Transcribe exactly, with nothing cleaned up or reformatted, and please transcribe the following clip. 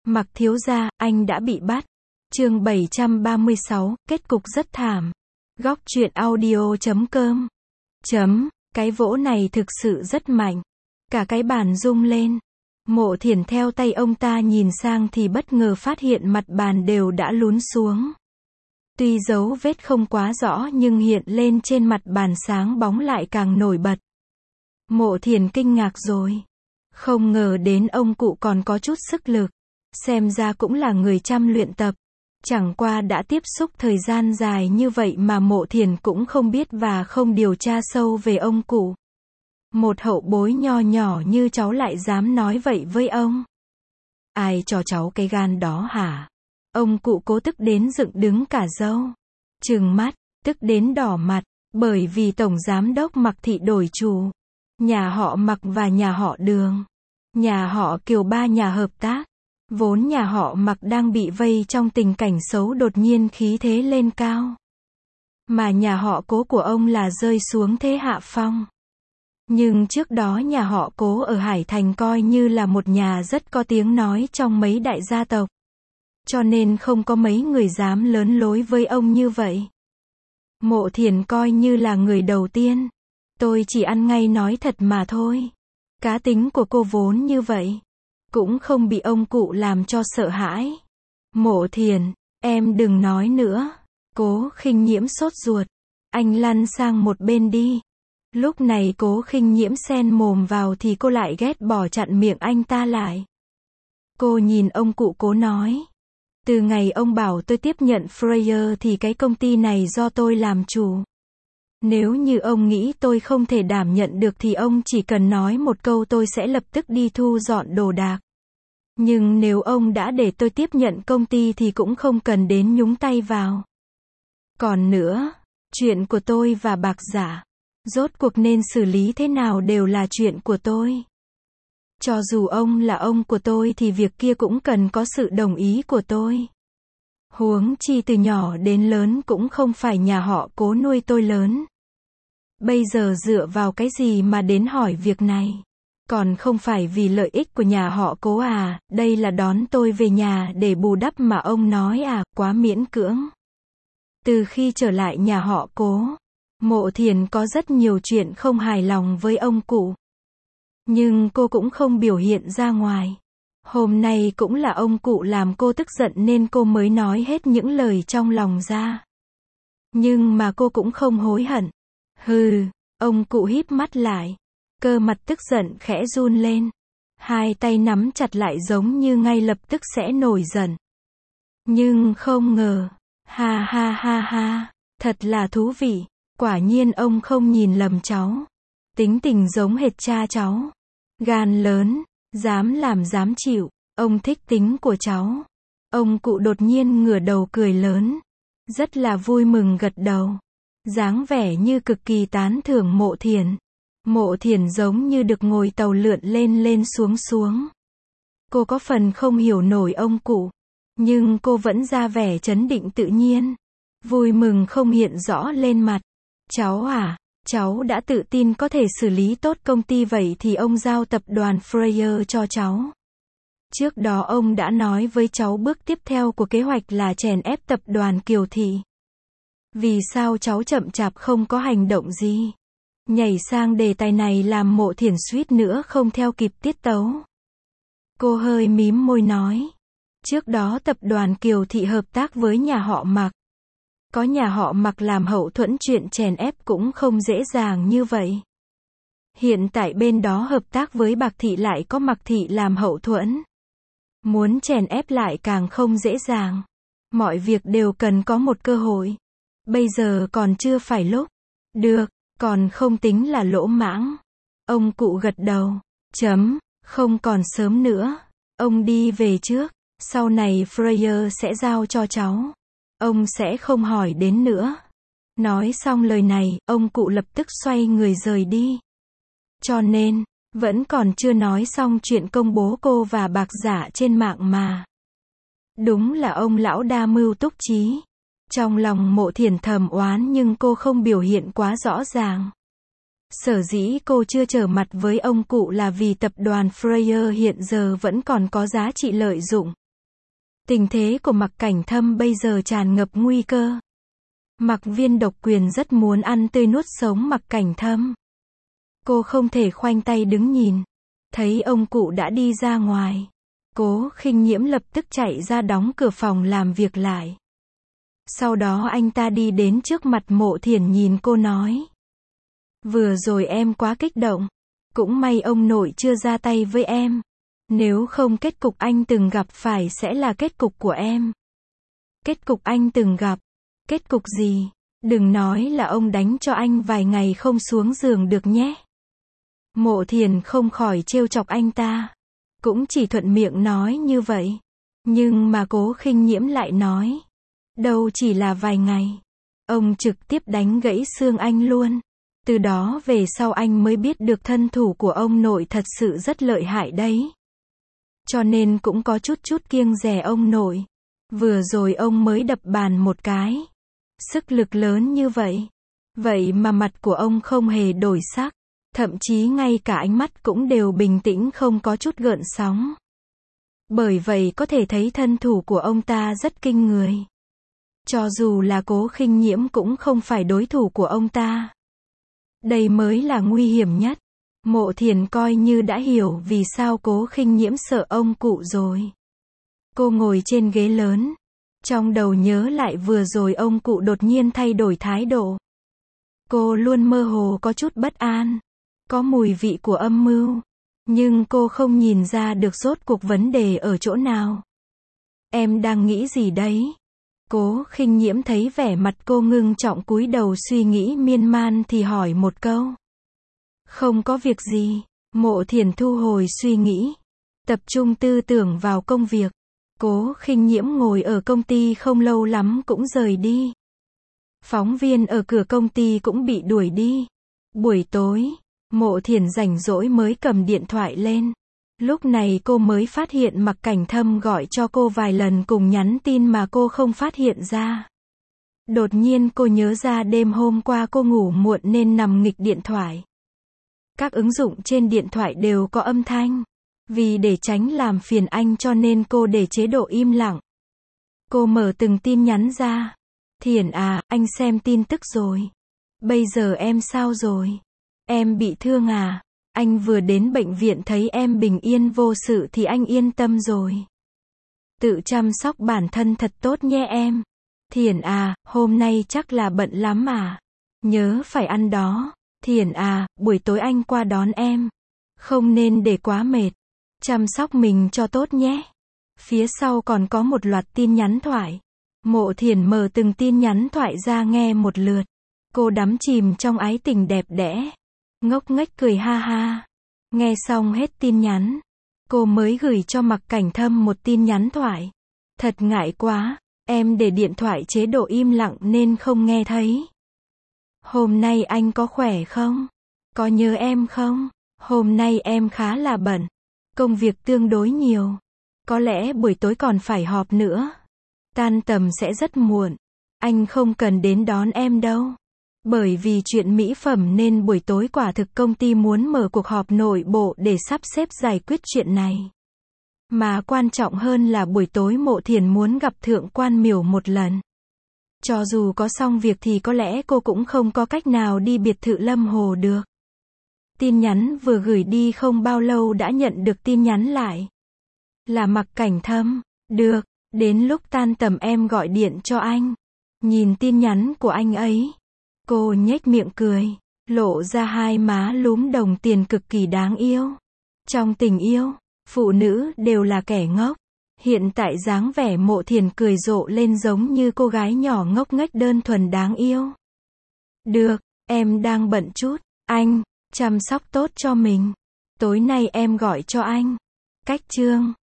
Mặc thiếu gia, anh đã bị bắt. Chương bảy trăm ba mươi sáu, kết cục rất thảm. Góc truyện audio chấm com. Chấm, cái vỗ này thực sự rất mạnh. Cả cái bàn rung lên. Mộ Thiển theo tay ông ta nhìn sang thì bất ngờ phát hiện mặt bàn đều đã lún xuống. Tuy dấu vết không quá rõ nhưng hiện lên trên mặt bàn sáng bóng lại càng nổi bật. Mộ Thiển kinh ngạc rồi. Không ngờ đến ông cụ còn có chút sức lực. Xem ra cũng là người chăm luyện tập. Chẳng qua đã tiếp xúc thời gian dài như vậy mà Mộ Thiển cũng không biết và không điều tra sâu về ông cụ. Một hậu bối nho nhỏ như cháu lại dám nói vậy với ông. Ai cho cháu cái gan đó hả? Ông cụ Cố tức đến dựng đứng cả râu. Trừng mắt, tức đến đỏ mặt, bởi vì tổng giám đốc Mặc thị đổi chủ. Nhà họ Mặc và nhà họ Đường, nhà họ Kiều ba nhà hợp tác. Vốn nhà họ Mặc đang bị vây trong tình cảnh xấu đột nhiên khí thế lên cao. Mà nhà họ Cố của ông là rơi xuống thế hạ phong. Nhưng trước đó nhà họ Cố ở Hải Thành coi như là một nhà rất có tiếng nói trong mấy đại gia tộc. Cho nên không có mấy người dám lớn lối với ông như vậy. Mộ Thiển coi như là người đầu tiên. Tôi chỉ ăn ngay nói thật mà thôi. Cá tính của cô vốn như vậy. Cũng không bị ông cụ làm cho sợ hãi. Mộ Thiển, em đừng nói nữa. Cố Khinh Nhiễm sốt ruột. Anh lăn sang một bên đi. Lúc này Cố Khinh Nhiễm xen mồm vào thì cô lại ghét bỏ chặn miệng anh ta lại. Cô nhìn ông cụ Cố nói. Từ ngày ông bảo tôi tiếp nhận Freya thì cái công ty này do tôi làm chủ. Nếu như ông nghĩ tôi không thể đảm nhận được thì ông chỉ cần nói một câu tôi sẽ lập tức đi thu dọn đồ đạc. Nhưng nếu ông đã để tôi tiếp nhận công ty thì cũng không cần đến nhúng tay vào. Còn nữa, chuyện của tôi và Bạc Giả, rốt cuộc nên xử lý thế nào đều là chuyện của tôi. Cho dù ông là ông của tôi thì việc kia cũng cần có sự đồng ý của tôi. Huống chi từ nhỏ đến lớn cũng không phải nhà họ Cố nuôi tôi lớn. Bây giờ dựa vào cái gì mà đến hỏi việc này? Còn không phải vì lợi ích của nhà họ Cố à, đây là đón tôi về nhà để bù đắp mà ông nói à, quá miễn cưỡng. Từ khi trở lại nhà họ Cố, Mộ Thiển có rất nhiều chuyện không hài lòng với ông cụ. Nhưng cô cũng không biểu hiện ra ngoài. Hôm nay cũng là ông cụ làm cô tức giận nên cô mới nói hết những lời trong lòng ra. Nhưng mà cô cũng không hối hận. Hừ, ông cụ híp mắt lại. Cơ mặt tức giận khẽ run lên. Hai tay nắm chặt lại giống như ngay lập tức sẽ nổi giận. Nhưng không ngờ. Ha ha ha ha. Thật là thú vị. Quả nhiên ông không nhìn lầm cháu. Tính tình giống hệt cha cháu. Gan lớn. Dám làm dám chịu. Ông thích tính của cháu. Ông cụ đột nhiên ngửa đầu cười lớn. Rất là vui mừng gật đầu. Dáng vẻ như cực kỳ tán thưởng Mộ Thiển. Mộ Thiển giống như được ngồi tàu lượn lên lên xuống xuống. Cô có phần không hiểu nổi ông cụ. Nhưng cô vẫn ra vẻ trấn định tự nhiên. Vui mừng không hiện rõ lên mặt. Cháu à, cháu đã tự tin có thể xử lý tốt công ty vậy thì ông giao tập đoàn Freya cho cháu. Trước đó ông đã nói với cháu bước tiếp theo của kế hoạch là chèn ép tập đoàn Kiều Thị. Vì sao cháu chậm chạp không có hành động gì? Nhảy sang đề tài này làm Mộ Thiển suýt nữa không theo kịp tiết tấu. Cô hơi mím môi nói. Trước đó tập đoàn Kiều Thị hợp tác với nhà họ Mặc. Có nhà họ Mặc làm hậu thuẫn chuyện chèn ép cũng không dễ dàng như vậy. Hiện tại bên đó hợp tác với Bạc Thị lại có Mặc Thị làm hậu thuẫn. Muốn chèn ép lại càng không dễ dàng. Mọi việc đều cần có một cơ hội. Bây giờ còn chưa phải lúc. Được, còn không tính là lỗ mãng. Ông cụ gật đầu. Chấm, không còn sớm nữa. Ông đi về trước. Sau này Freya sẽ giao cho cháu. Ông sẽ không hỏi đến nữa. Nói xong lời này, ông cụ lập tức xoay người rời đi. Cho nên, vẫn còn chưa nói xong chuyện công bố cô và Bạc Giả trên mạng mà. Đúng là ông lão đa mưu túc trí. Trong lòng Mộ Thiển thầm oán nhưng cô không biểu hiện quá rõ ràng. Sở dĩ cô chưa trở mặt với ông cụ là vì tập đoàn Freya hiện giờ vẫn còn có giá trị lợi dụng. Tình thế của Mạc Cảnh Thâm bây giờ tràn ngập nguy cơ. Mạc Viên độc quyền rất muốn ăn tươi nuốt sống Mạc Cảnh Thâm. Cô không thể khoanh tay đứng nhìn. Thấy ông cụ đã đi ra ngoài. Cố Khinh Nhiễm lập tức chạy ra đóng cửa phòng làm việc lại. Sau đó anh ta đi đến trước mặt Mộ Thiển nhìn cô nói. Vừa rồi em quá kích động. Cũng may ông nội chưa ra tay với em. Nếu không kết cục anh từng gặp phải sẽ là kết cục của em. Kết cục anh từng gặp. Kết cục gì? Đừng nói là ông đánh cho anh vài ngày không xuống giường được nhé. Mộ Thiển không khỏi trêu chọc anh ta. Cũng chỉ thuận miệng nói như vậy. Nhưng mà Cố Khinh Nhiễm lại nói. Đâu chỉ là vài ngày. Ông trực tiếp đánh gãy xương anh luôn. Từ đó về sau anh mới biết được thân thủ của ông nội thật sự rất lợi hại đấy. Cho nên cũng có chút chút kiêng dè ông nội. Vừa rồi ông mới đập bàn một cái. Sức lực lớn như vậy. Vậy mà mặt của ông không hề đổi sắc. Thậm chí ngay cả ánh mắt cũng đều bình tĩnh không có chút gợn sóng. Bởi vậy có thể thấy thân thủ của ông ta rất kinh người. Cho dù là Cố Khinh Nhiễm cũng không phải đối thủ của ông ta. Đây mới là nguy hiểm nhất. Mộ Thiển coi như đã hiểu vì sao Cố Khinh Nhiễm sợ ông cụ rồi. Cô ngồi trên ghế lớn. Trong đầu nhớ lại vừa rồi ông cụ đột nhiên thay đổi thái độ. Cô luôn mơ hồ có chút bất an. Có mùi vị của âm mưu. Nhưng cô không nhìn ra được rốt cuộc vấn đề ở chỗ nào. Em đang nghĩ gì đấy? Cố Khinh Nhiễm thấy vẻ mặt cô ngưng trọng cúi đầu suy nghĩ miên man thì hỏi một câu. Không có việc gì. Mộ Thiển thu hồi suy nghĩ. Tập trung tư tưởng vào công việc. Cố Khinh Nhiễm ngồi ở công ty không lâu lắm cũng rời đi. Phóng viên ở cửa công ty cũng bị đuổi đi. Buổi tối, Mộ Thiển rảnh rỗi mới cầm điện thoại lên. Lúc này cô mới phát hiện Mạc Cảnh Thâm gọi cho cô vài lần cùng nhắn tin mà cô không phát hiện ra. Đột nhiên cô nhớ ra đêm hôm qua cô ngủ muộn nên nằm nghịch điện thoại. Các ứng dụng trên điện thoại đều có âm thanh. Vì để tránh làm phiền anh cho nên cô để chế độ im lặng. Cô mở từng tin nhắn ra. Thiển à, anh xem tin tức rồi. Bây giờ em sao rồi? Em bị thương à? Anh vừa đến bệnh viện thấy em bình yên vô sự thì anh yên tâm rồi. Tự chăm sóc bản thân thật tốt nhé em. Thiển à, hôm nay chắc là bận lắm à? Nhớ phải ăn đó. Thiển à, buổi tối anh qua đón em. Không nên để quá mệt. Chăm sóc mình cho tốt nhé. Phía sau còn có một loạt tin nhắn thoại. Mộ Thiển mở từng tin nhắn thoại ra nghe một lượt. Cô đắm chìm trong ái tình đẹp đẽ. Ngốc nghếch cười ha ha. Nghe xong hết tin nhắn. Cô mới gửi cho Mạc Cảnh Thâm một tin nhắn thoại. Thật ngại quá, em để điện thoại chế độ im lặng nên không nghe thấy. Hôm nay anh có khỏe không? Có nhớ em không? Hôm nay em khá là bận. Công việc tương đối nhiều. Có lẽ buổi tối còn phải họp nữa. Tan tầm sẽ rất muộn. Anh không cần đến đón em đâu. Bởi vì chuyện mỹ phẩm nên buổi tối quả thực công ty muốn mở cuộc họp nội bộ để sắp xếp giải quyết chuyện này. Mà quan trọng hơn là buổi tối Mộ Thiển muốn gặp Thượng quan Miểu một lần. Cho dù có xong việc thì có lẽ cô cũng không có cách nào đi biệt thự Lâm Hồ được. Tin nhắn vừa gửi đi không bao lâu đã nhận được tin nhắn lại. Là Mạc Cảnh Thâm. Được, đến lúc tan tầm em gọi điện cho anh. Nhìn tin nhắn của anh ấy. Cô nhếch miệng cười. Lộ ra hai má lúm đồng tiền cực kỳ đáng yêu. Trong tình yêu, phụ nữ đều là kẻ ngốc. Hiện tại dáng vẻ Mộ Thiển cười rộ lên giống như cô gái nhỏ ngốc nghếch đơn thuần đáng yêu. Được, em đang bận chút. Anh, chăm sóc tốt cho mình. Tối nay em gọi cho anh. Cách chương